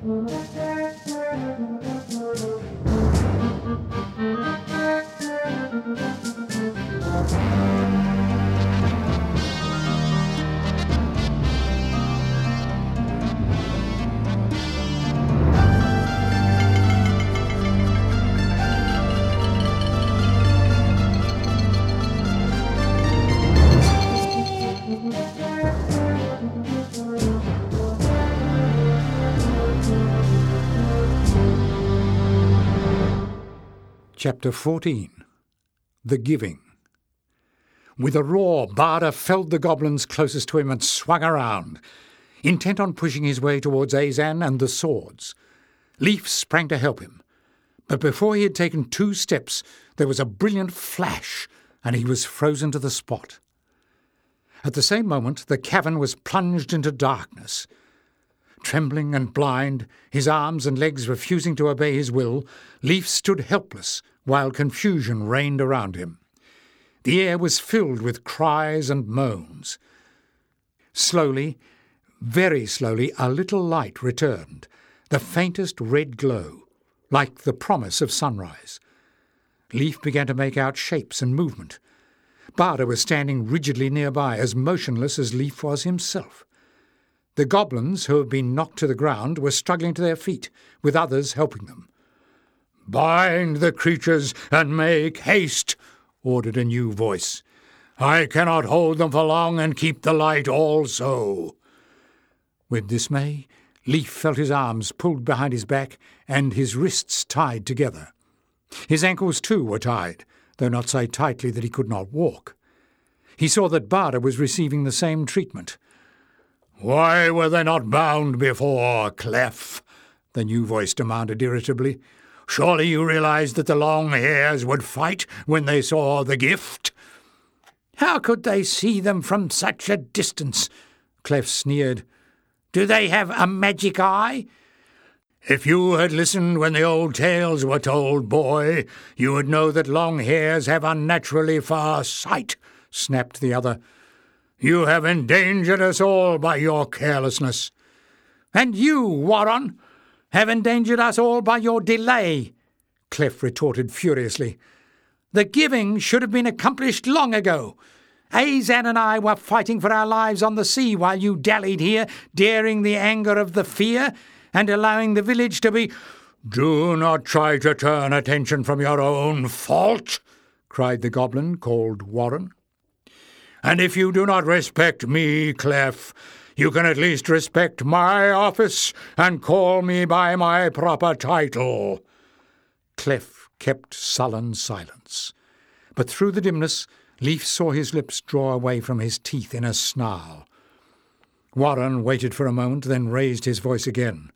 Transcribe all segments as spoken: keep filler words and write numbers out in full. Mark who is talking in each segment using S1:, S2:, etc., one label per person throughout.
S1: Chapter fourteen. The Giving. With a roar, Barda felled the goblins closest to him and swung around, intent on pushing his way towards Azan and the swords. Leif sprang to help him, but before he had taken two steps, there was a brilliant flash, and he was frozen to the spot. At the same moment, the cavern was plunged into darkness. Trembling and blind, his arms and legs refusing to obey his will, Leif stood helpless while confusion reigned around him. The air was filled with cries and moans. Slowly, very slowly, a little light returned, the faintest red glow, like the promise of sunrise. Leif began to make out shapes and movement. Barda was standing rigidly nearby, as motionless as Leif was himself. The goblins, who had been knocked to the ground, were struggling to their feet, with others helping them. "Bind the creatures and make haste," ordered a new voice. "I cannot hold them for long and keep the light also." With dismay, Leif felt his arms pulled behind his back and his wrists tied together. His ankles, too, were tied, though not so tightly that he could not walk. He saw that Barda was receiving the same treatment. "Why were they not bound before, Clef?" the new voice demanded irritably. "Surely you realized that the long hairs would fight when they saw the gift?" "How could they see them from such a distance?" Clef sneered. "Do they have a magic eye?" "If you had listened when the old tales were told, boy, you would know that long hairs have unnaturally far sight," snapped the other. "You have endangered us all by your carelessness." "And you, Warren, have endangered us all by your delay," Clef retorted furiously. "The giving should have been accomplished long ago. Azan and I were fighting for our lives on the sea while you dallied here, daring the anger of the fear and allowing the village to be—" "Do not try to turn attention from your own fault," cried the goblin called Warren. "And if you do not respect me, Clef, you can at least respect my office and call me by my proper title." Clef kept sullen silence, but through the dimness Leif saw his lips draw away from his teeth in a snarl. Warren waited for a moment, then raised his voice again.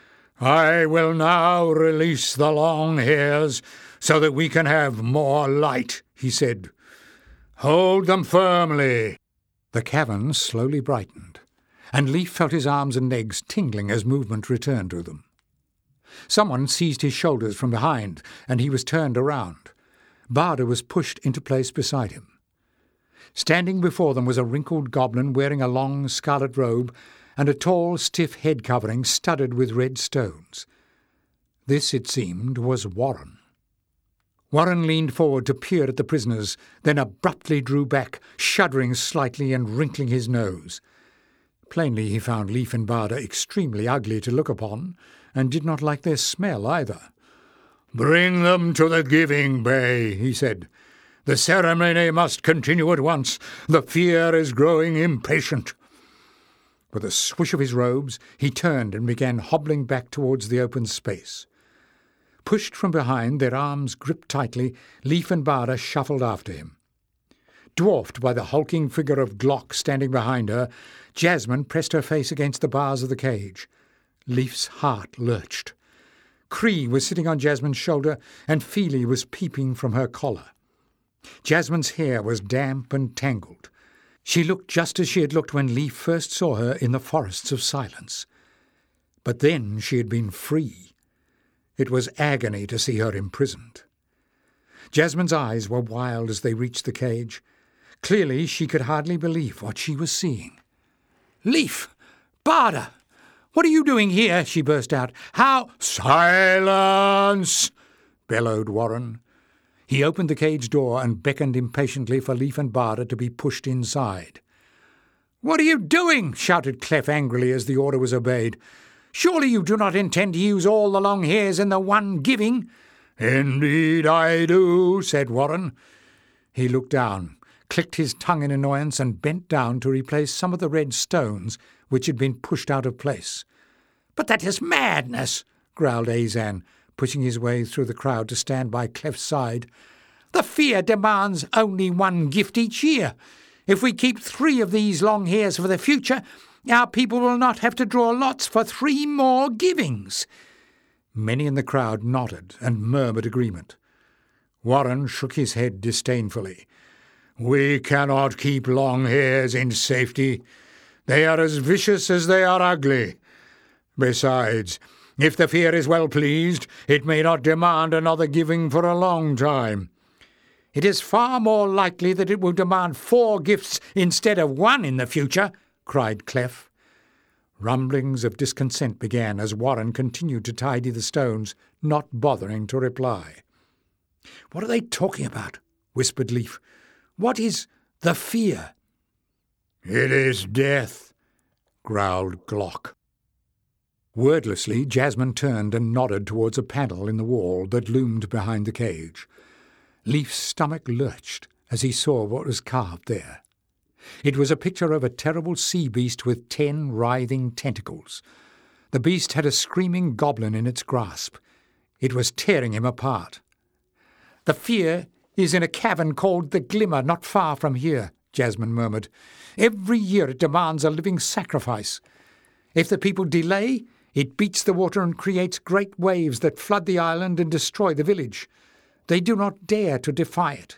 S1: "I will now release the long hairs so that we can have more light," he said. "Hold them firmly." The cavern slowly brightened, and Leif felt his arms and legs tingling as movement returned to them. Someone seized his shoulders from behind, and he was turned around. Barda was pushed into place beside him. Standing before them was a wrinkled goblin wearing a long scarlet robe and a tall, stiff head covering studded with red stones. This, it seemed, was Warren. Warren leaned forward to peer at the prisoners, then abruptly drew back, shuddering slightly and wrinkling his nose. Plainly he found Leif and Barda extremely ugly to look upon, and did not like their smell either. "Bring them to the giving bay," he said. "The ceremony must continue at once. The fear is growing impatient." With a swish of his robes, he turned and began hobbling back towards the open space. Pushed from behind, their arms gripped tightly, Leif and Barda shuffled after him. Dwarfed by the hulking figure of Glock standing behind her, Jasmine pressed her face against the bars of the cage. Leif's heart lurched. Cree was sitting on Jasmine's shoulder, and Feely was peeping from her collar. Jasmine's hair was damp and tangled. She looked just as she had looked when Leif first saw her in the forests of silence. But then she had been free. It was agony to see her imprisoned. Jasmine's eyes were wild as they reached the cage. Clearly she could hardly believe what she was seeing. "Leif! Barda! "What are you doing here?" she burst out. "How—" "Silence!" bellowed Warren. He opened the cage door and beckoned impatiently for Leif and Barda to be pushed inside. "What are you doing?" shouted Clef angrily as the order was obeyed. "Surely you do not intend to use all the long hairs in the one giving?" "Indeed I do," said Warren. He looked down, clicked his tongue in annoyance, and bent down to replace some of the red stones which had been pushed out of place. "But that is madness," growled Azan, pushing his way through the crowd to stand by Clef's side. "The fear demands only one gift each year. If we keep three of these long hairs for the future, our people will not have to draw lots for three more givings." Many in the crowd nodded and murmured agreement. Warren shook his head disdainfully. "We cannot keep long hairs in safety. They are as vicious as they are ugly. Besides, if the fear is well pleased, it may not demand another giving for a long time." "It is far more likely that it will demand four gifts instead of one in the future," cried Clef. Rumblings of discontent began as Warren continued to tidy the stones, not bothering to reply. "What are they talking about?" whispered Leif. "What is the fear?" "It is death," growled Glock. Wordlessly, Jasmine turned and nodded towards a panel in the wall that loomed behind the cage. Leif's stomach lurched as he saw what was carved there. It was a picture of a terrible sea beast with ten writhing tentacles. The beast had a screaming goblin in its grasp. It was tearing him apart. "The fear is in a cavern called the Glimmer, not far from here," Jasmine murmured. "Every year it demands a living sacrifice. If the people delay, it beats the water and creates great waves that flood the island and destroy the village. They do not dare to defy it."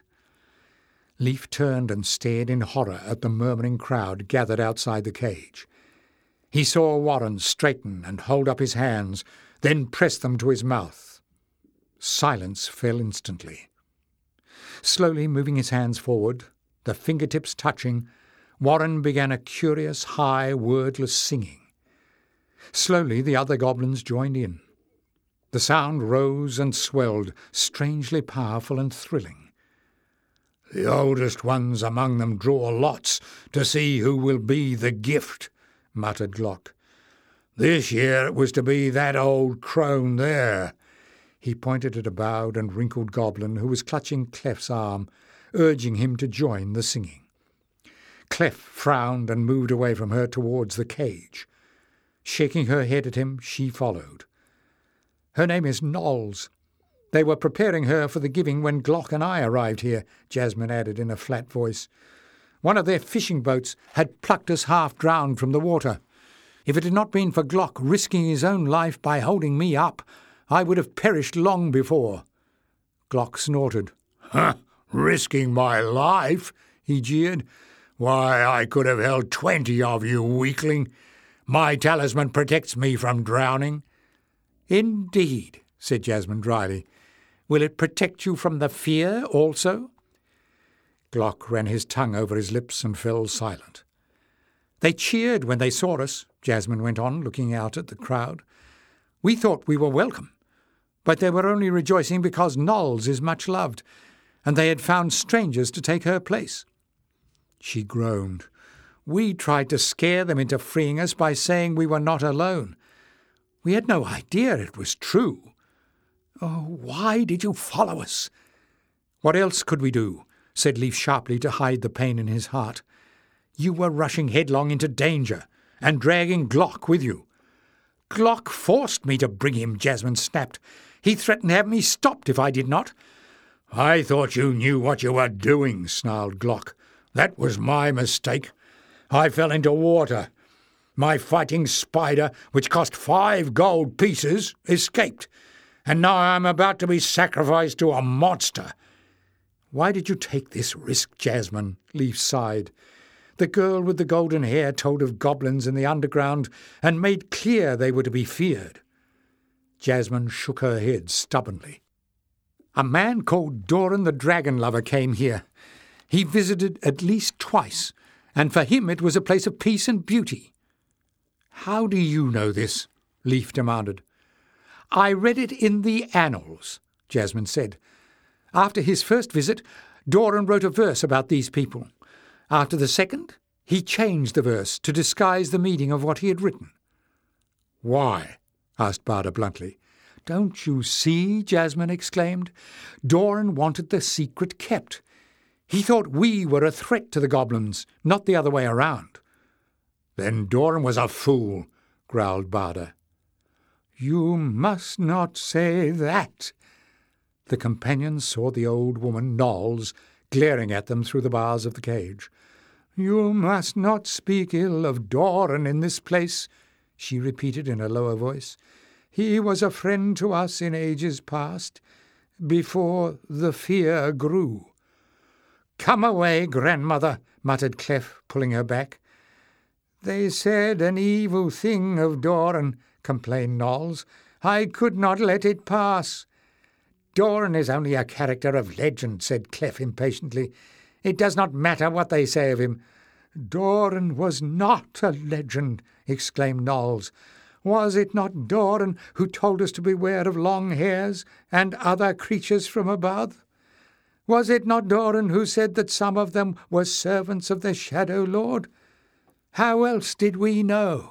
S1: Leif turned and stared in horror at the murmuring crowd gathered outside the cage. He saw Warren straighten and hold up his hands, then press them to his mouth. Silence fell instantly. Slowly moving his hands forward, the fingertips touching, Warren began a curious, high, wordless singing. Slowly the other goblins joined in. The sound rose and swelled, strangely powerful and thrilling. "The oldest ones among them draw lots to see who will be the gift," muttered Glock. "This year it was to be that old crone there." He pointed at a bowed and wrinkled goblin who was clutching Clef's arm, urging him to join the singing. Clef frowned and moved away from her towards the cage. Shaking her head at him, she followed. "Her name is Knowles. They were preparing her for the giving when Glock and I arrived here," Jasmine added in a flat voice. "One of their fishing boats had plucked us half drowned from the water. If it had not been for Glock risking his own life by holding me up, I would have perished long before." Glock snorted. "Huh, risking my life?" he jeered. "Why, I could have held twenty of you, weakling. My talisman protects me from drowning." "Indeed," said Jasmine dryly. "Will it protect you from the fear also?" Glock ran his tongue over his lips and fell silent. "They cheered when they saw us," Jasmine went on, looking out at the crowd. "We thought we were welcome, but they were only rejoicing because Knowles is much loved, and they had found strangers to take her place." She groaned. "We tried to scare them into freeing us by saying we were not alone. We had no idea it was true. Oh, why did you follow us?" "What else could we do?" said Leif sharply to hide the pain in his heart. "You were rushing headlong into danger and dragging Glock with you." "Glock forced me to bring him," Jasmine snapped. "He threatened to have me stopped if I did not." "I thought you knew what you were doing," snarled Glock. "That was my mistake. I fell into water. My fighting spider, which cost five gold pieces, escaped, and now I am about to be sacrificed to a monster." "Why did you take this risk, Jasmine?" Leif sighed. "The girl with the golden hair told of goblins in the underground and made clear they were to be feared." Jasmine shook her head stubbornly. "A man called Doran the Dragon Lover came here. He visited at least twice, and for him it was a place of peace and beauty." "How do you know this?" Leif demanded. "I read it in the annals," Jasmine said. "After his first visit, Doran wrote a verse about these people. After the second, he changed the verse to disguise the meaning of what he had written." "Why?" asked Bada bluntly. "Don't you see?" Jasmine exclaimed. "Doran wanted the secret kept. He thought we were a threat to the goblins, not the other way around." "Then Doran was a fool," growled Bada. "You must not say that." The companions saw the old woman, Knowles, glaring at them through the bars of the cage. "You must not speak ill of Doran in this place," she repeated in a lower voice. "He was a friend to us in ages past, before the fear grew." "Come away, grandmother," muttered Clef, pulling her back. "They said an evil thing of Doran," complained Knowles. "I could not let it pass." "Doran is only a character of legend," said Clef impatiently. "It does not matter what they say of him." "Doran was not a legend," exclaimed Knowles. "Was it not Doran who told us to beware of long hairs and other creatures from above? Was it not Doran who said that some of them were servants of the Shadow Lord? How else did we know?"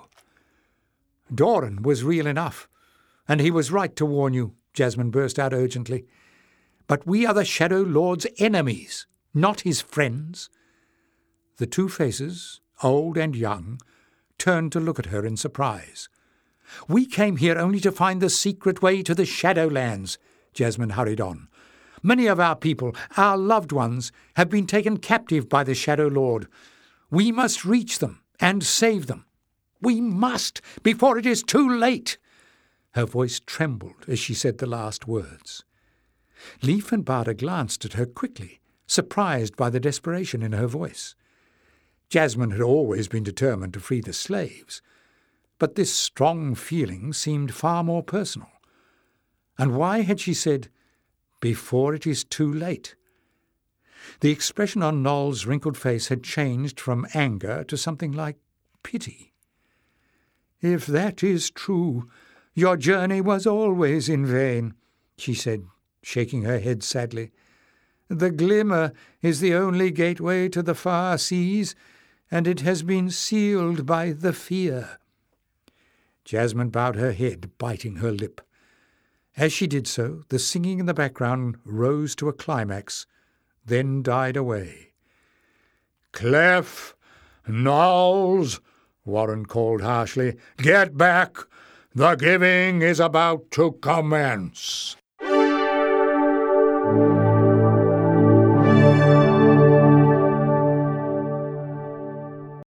S1: "Doran was real enough, and he was right to warn you," Jasmine burst out urgently. "But we are the Shadow Lord's enemies, not his friends." The two faces, old and young, turned to look at her in surprise. "We came here only to find the secret way to the Shadowlands," Jasmine hurried on. "Many of our people, our loved ones, have been taken captive by the Shadow Lord. We must reach them and save them. We must, before it is too late." Her voice trembled as she said the last words. Leif and Bada glanced at her quickly, surprised by the desperation in her voice. Jasmine had always been determined to free the slaves, but this strong feeling seemed far more personal. And why had she said, "before it is too late"? The expression on Knowles' wrinkled face had changed from anger to something like pity. "If that is true, your journey was always in vain," she said, shaking her head sadly. "The glimmer is the only gateway to the far seas, and it has been sealed by the fear." Jasmine bowed her head, biting her lip. As she did so, the singing in the background rose to a climax, then died away. "Clef, Knowles," Warren called harshly, "get back! The giving is about to commence."